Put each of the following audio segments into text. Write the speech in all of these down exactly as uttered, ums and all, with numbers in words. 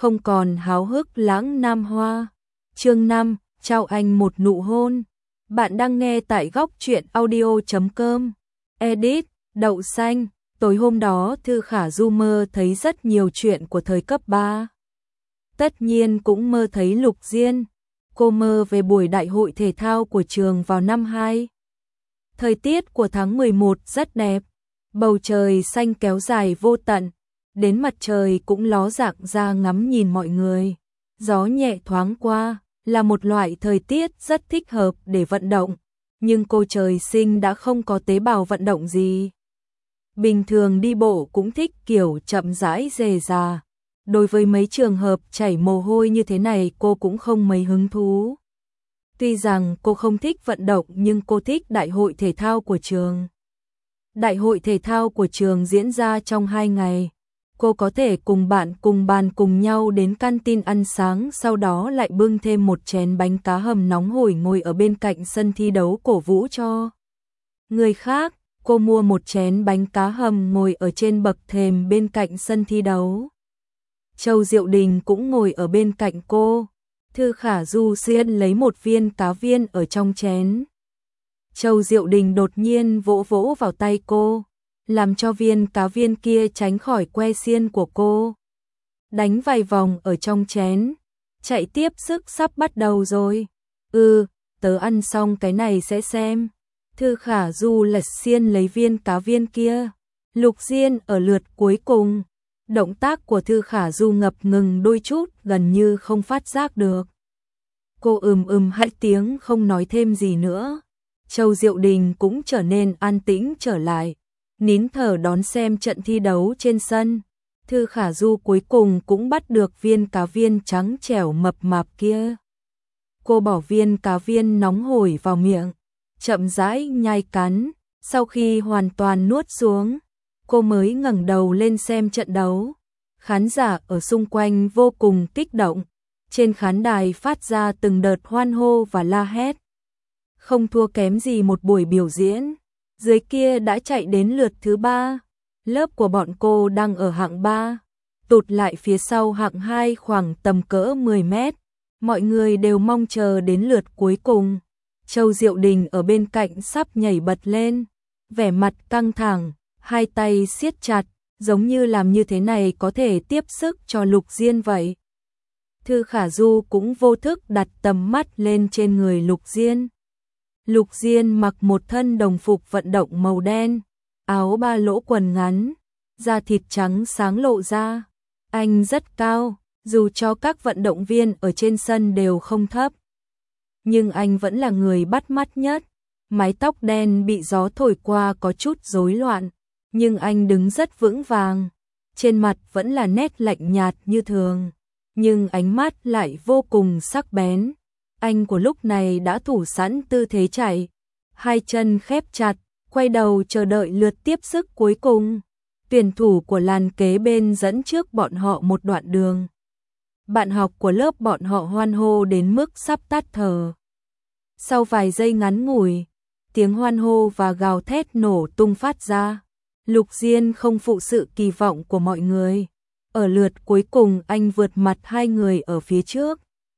không còn háo hức lãng nam hoa. Chương năm, trao anh một nụ hôn. Bạn đang nghe tại góc truyện audio chấm com. Edit, đậu xanh. Tối hôm đó Thư Khả Du mơ thấy rất nhiều chuyện của thời cấp ba. Tất nhiên cũng mơ thấy Lục Diên. Cô mơ về buổi đại hội thể thao của trường vào năm hai. Thời tiết của tháng mười một rất đẹp. Bầu trời xanh kéo dài vô tận. Đến mặt trời cũng ló dạng ra ngắm nhìn mọi người. Gió nhẹ thoáng qua, là một loại thời tiết rất thích hợp để vận động. Nhưng cô trời sinh đã không có tế bào vận động gì. Bình thường đi bộ cũng thích kiểu chậm rãi rề rà. Đối với mấy trường hợp chảy mồ hôi như thế này cô cũng không mấy hứng thú. Tuy rằng cô không thích vận động nhưng cô thích đại hội thể thao của trường. Đại hội thể thao của trường diễn ra trong hai ngày. Cô có thể cùng bạn cùng bàn cùng nhau đến canteen ăn sáng, sau đó lại bưng thêm một chén bánh cá hầm nóng hổi ngồi ở bên cạnh sân thi đấu cổ vũ cho người khác. Cô mua một chén bánh cá hầm ngồi ở trên bậc thềm bên cạnh sân thi đấu. Châu Diệu Đình cũng ngồi ở bên cạnh cô. Thư Khả Du xiên lấy một viên cá viên ở trong chén. Châu Diệu Đình đột nhiên vỗ vỗ vào tay cô, làm cho viên cá viên kia tránh khỏi que xiên của cô. Đánh vài vòng ở trong chén, chạy tiếp, sức sắp bắt đầu rồi. Ừ, tớ ăn xong cái này sẽ xem. Thư Khả Du lật xiên lấy viên cá viên kia. Lục Diên ở lượt cuối cùng. Động tác của Thư Khả Du ngập ngừng đôi chút, gần như không phát giác được. Cô ừm ừm hai tiếng không nói thêm gì nữa. Châu Diệu Đình cũng trở nên an tĩnh trở lại, nín thở đón xem trận thi đấu trên sân. Thư Khả Du cuối cùng cũng bắt được viên cá viên trắng trẻo mập mạp kia. Cô bỏ viên cá viên nóng hổi vào miệng, chậm rãi nhai cắn, sau khi hoàn toàn nuốt xuống, cô mới ngẩng đầu lên xem trận đấu. Khán giả ở xung quanh vô cùng kích động, trên khán đài phát ra từng đợt hoan hô và la hét. Không thua kém gì một buổi biểu diễn. Dưới kia đã chạy đến lượt thứ ba. Lớp của bọn cô đang ở hạng ba, tụt lại phía sau hạng hai khoảng tầm cỡ mười mét. Mọi người đều mong chờ đến lượt cuối cùng. Châu Diệu Đình ở bên cạnh sắp nhảy bật lên, vẻ mặt căng thẳng, hai tay siết chặt, giống như làm như thế này có thể tiếp sức cho Lục Diên vậy. Thư Khả Du cũng vô thức đặt tầm mắt lên trên người Lục Diên. Lục Diên mặc một thân đồng phục vận động màu đen, áo ba lỗ quần ngắn, da thịt trắng sáng lộ ra. Anh rất cao, dù cho các vận động viên ở trên sân đều không thấp. Nhưng anh vẫn là người bắt mắt nhất. Mái tóc đen bị gió thổi qua có chút rối loạn, nhưng anh đứng rất vững vàng. Trên mặt vẫn là nét lạnh nhạt như thường, nhưng ánh mắt lại vô cùng sắc bén. Anh của lúc này đã thủ sẵn tư thế chạy, hai chân khép chặt, quay đầu chờ đợi lượt tiếp sức cuối cùng. Tuyển thủ của làn kế bên dẫn trước bọn họ một đoạn đường. Bạn học của lớp bọn họ hoan hô đến mức sắp tắt thở. Sau vài giây ngắn ngủi, tiếng hoan hô và gào thét nổ tung phát ra. Lục Diên không phụ sự kỳ vọng của mọi người. Ở lượt cuối cùng anh vượt mặt hai người ở phía trước,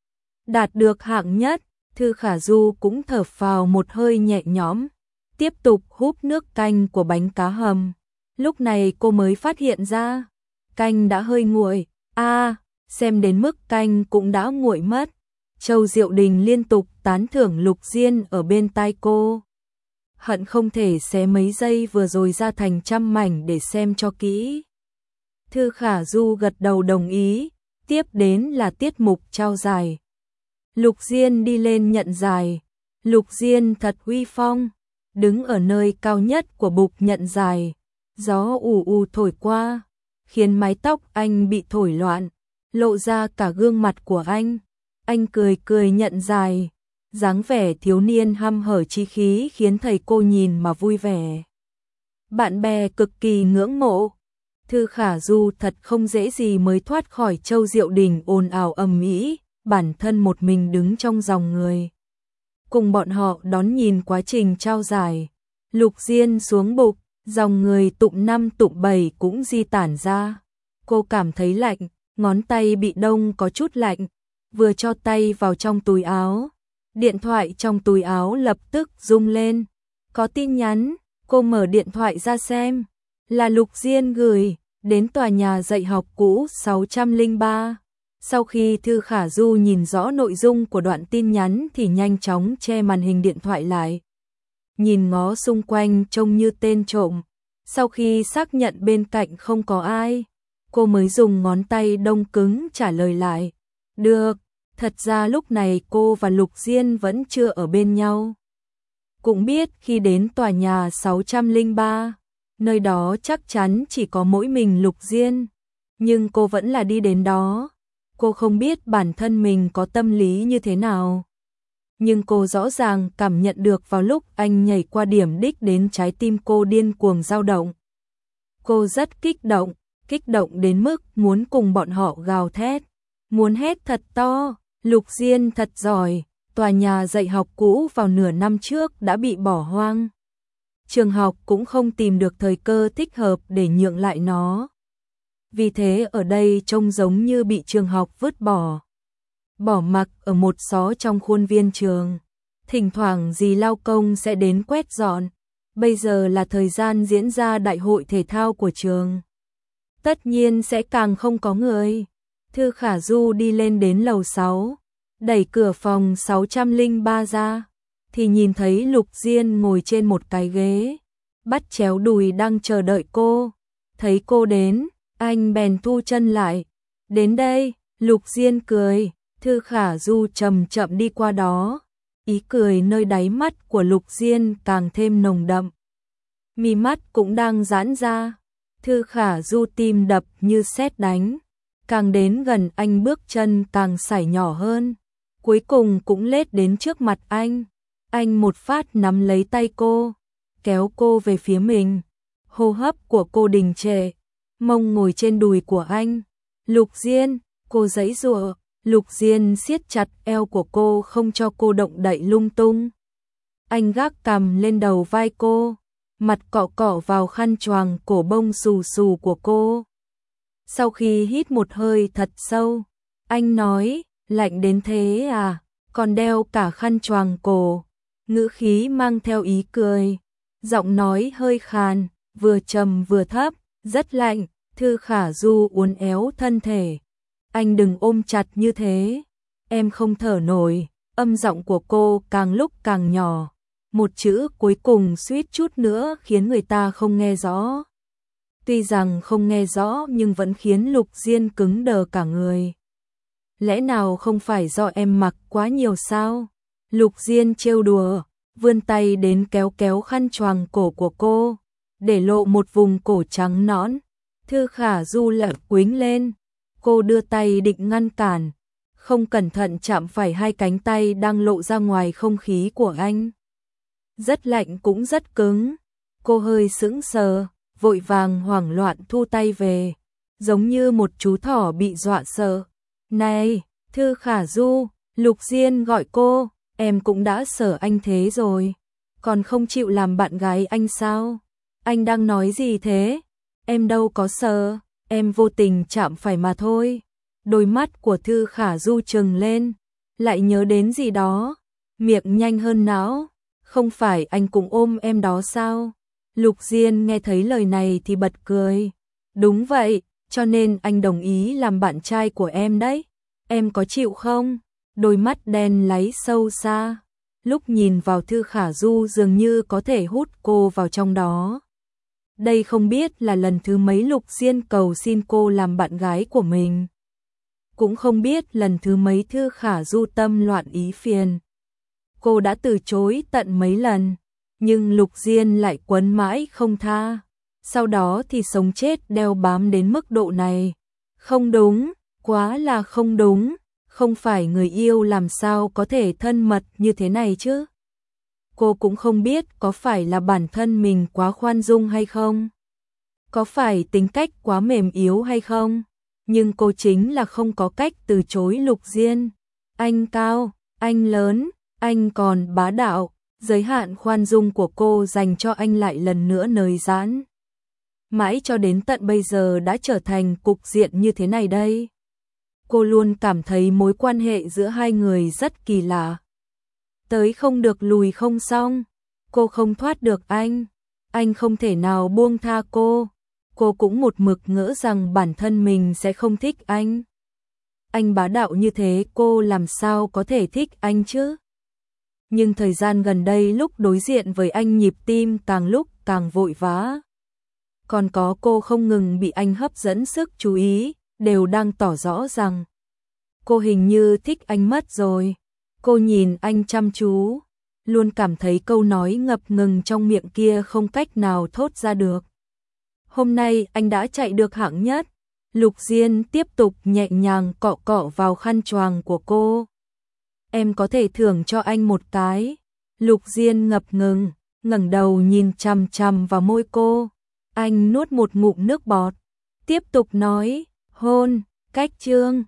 đạt được hạng nhất. Thư Khả Du cũng thở phào một hơi nhẹ nhõm, tiếp tục húp nước canh của bánh cá hầm. Lúc này cô mới phát hiện ra, canh đã hơi nguội. A, à, xem đến mức canh cũng đã nguội mất. Châu Diệu Đình liên tục tán thưởng Lục Diên ở bên tai cô. Hận không thể xé mấy giây vừa rồi ra thành trăm mảnh để xem cho kỹ. Thư Khả Du gật đầu đồng ý, tiếp đến là tiết mục trao giải. Lục Diên đi lên nhận giải. Lục Diên thật uy phong, đứng ở nơi cao nhất của bục nhận giải. Gió ù ù thổi qua, khiến mái tóc anh bị thổi loạn, lộ ra cả gương mặt của anh. Anh cười cười nhận giải, dáng vẻ thiếu niên hăm hở chí khí khiến thầy cô nhìn mà vui vẻ. Bạn bè cực kỳ ngưỡng mộ. Thư Khả Du thật không dễ gì mới thoát khỏi Châu Diệu Đình ồn ào ầm ĩ, bản thân một mình đứng trong dòng người. Cùng bọn họ đón nhìn quá trình trao giải. Lục Diên xuống bục, dòng người tụm năm tụm bảy cũng di tản ra. Cô cảm thấy lạnh, ngón tay bị đông có chút lạnh, vừa cho tay vào trong túi áo. Điện thoại trong túi áo lập tức rung lên. Có tin nhắn, cô mở điện thoại ra xem. Là Lục Diên gửi, đến tòa nhà dạy học cũ sáu trăm lẻ ba. Sau khi Thư Khả Du nhìn rõ nội dung của đoạn tin nhắn thì nhanh chóng che màn hình điện thoại lại. Nhìn ngó xung quanh trông như tên trộm. Sau khi xác nhận bên cạnh không có ai, cô mới dùng ngón tay đông cứng trả lời lại. Được, thật ra lúc này cô và Lục Diên vẫn chưa ở bên nhau. Cũng biết khi đến tòa nhà sáu trăm lẻ ba, nơi đó chắc chắn chỉ có mỗi mình Lục Diên. Nhưng cô vẫn là đi đến đó. Cô không biết bản thân mình có tâm lý như thế nào. Nhưng cô rõ ràng cảm nhận được vào lúc anh nhảy qua điểm đích đến trái tim cô điên cuồng dao động. Cô rất kích động, kích động đến mức muốn cùng bọn họ gào thét, muốn hét thật to. Lục Diên thật giỏi, tòa nhà dạy học cũ vào nửa năm trước đã bị bỏ hoang. Trường học cũng không tìm được thời cơ thích hợp để nhượng lại nó. Vì thế ở đây trông giống như bị trường học vứt bỏ. Bỏ mặc ở một xó trong khuôn viên trường. Thỉnh thoảng dì lao công sẽ đến quét dọn. Bây giờ là thời gian diễn ra đại hội thể thao của trường. Tất nhiên sẽ càng không có người. Thư Khả Du đi lên đến lầu sáu, đẩy cửa phòng sáu trăm lẻ ba ra, thì nhìn thấy Lục Diên ngồi trên một cái ghế, bắt chéo đùi đang chờ đợi cô. Thấy cô đến, anh bèn thu chân lại. Đến đây, Lục Diên cười. Thư Khả Du chậm chậm đi qua đó, ý cười nơi đáy mắt của Lục Diên càng thêm nồng đậm. Mí mắt cũng đang giãn ra. Thư Khả Du tim đập như sét đánh, càng đến gần anh bước chân càng sải nhỏ hơn, cuối cùng cũng lết đến trước mặt anh. Anh một phát nắm lấy tay cô, kéo cô về phía mình. Hô hấp của cô đình trệ, mông ngồi trên đùi của anh. Lục Diên, cô giãy giụa. Lục Diên siết chặt eo của cô không cho cô động đậy lung tung. Anh gác cằm lên đầu vai cô, mặt cọ cọ vào khăn choàng cổ bông xù xù của cô. Sau khi hít một hơi thật sâu, anh nói, lạnh đến thế à, còn đeo cả khăn choàng cổ. Ngữ khí mang theo ý cười, giọng nói hơi khàn, vừa trầm vừa thấp, rất lạnh. Thư Khả Du uốn éo thân thể. Anh đừng ôm chặt như thế, em không thở nổi. Âm giọng của cô càng lúc càng nhỏ, một chữ cuối cùng suýt chút nữa khiến người ta không nghe rõ. Tuy rằng không nghe rõ nhưng vẫn khiến Lục Diên cứng đờ cả người. Lẽ nào không phải do em mặc quá nhiều sao? Lục Diên trêu đùa, vươn tay đến kéo kéo khăn choàng cổ của cô, để lộ một vùng cổ trắng nõn. Thư Khả Du lật quính lên. Cô đưa tay định ngăn cản, không cẩn thận chạm phải hai cánh tay đang lộ ra ngoài không khí của anh. Rất lạnh cũng rất cứng. Cô hơi sững sờ, vội vàng hoảng loạn thu tay về, giống như một chú thỏ bị dọa sợ. Này, Thư Khả Du, Lục Diên gọi cô, em cũng đã sợ anh thế rồi, còn không chịu làm bạn gái anh sao? Anh đang nói gì thế? Em đâu có sợ. Em vô tình chạm phải mà thôi. Đôi mắt của Thư Khả Du trừng lên, lại nhớ đến gì đó, miệng nhanh hơn não. Không phải anh cũng ôm em đó sao? Lục Diên nghe thấy lời này thì bật cười. Đúng vậy, cho nên anh đồng ý làm bạn trai của em đấy. Em có chịu không? Đôi mắt đen láy sâu xa, lúc nhìn vào Thư Khả Du dường như có thể hút cô vào trong đó. Đây không biết là lần thứ mấy Lục Diên cầu xin cô làm bạn gái của mình. Cũng không biết lần thứ mấy Thư Khả Du tâm loạn ý phiền. Cô đã từ chối tận mấy lần, nhưng Lục Diên lại quấn mãi không tha. Sau đó thì sống chết đeo bám đến mức độ này. Không đúng, quá là không đúng. Không phải người yêu làm sao có thể thân mật như thế này chứ? Cô cũng không biết có phải là bản thân mình quá khoan dung hay không? Có phải tính cách quá mềm yếu hay không? Nhưng cô chính là không có cách từ chối Lục Diên. Anh cao, anh lớn, anh còn bá đạo, giới hạn khoan dung của cô dành cho anh lại lần nữa nới giãn. Mãi cho đến tận bây giờ đã trở thành cục diện như thế này đây. Cô luôn cảm thấy mối quan hệ giữa hai người rất kỳ lạ. Tới không được lùi không xong, cô không thoát được anh, anh không thể nào buông tha cô. Cô cũng một mực ngỡ rằng bản thân mình sẽ không thích anh. Anh bá đạo như thế cô làm sao có thể thích anh chứ? Nhưng thời gian gần đây lúc đối diện với anh nhịp tim càng lúc càng vội vã. Còn có cô không ngừng bị anh hấp dẫn sức chú ý, đều đang tỏ rõ rằng cô hình như thích anh mất rồi. Cô nhìn anh chăm chú, luôn cảm thấy câu nói ngập ngừng trong miệng kia không cách nào thốt ra được. Hôm nay anh đã chạy được hạng nhất. Lục Diên tiếp tục nhẹ nhàng cọ cọ vào khăn choàng của cô. Em có thể thưởng cho anh một cái. Lục Diên ngập ngừng, ngẩng đầu nhìn chằm chằm vào môi cô. Anh nuốt một ngụm nước bọt, tiếp tục nói, hôn, cách chương.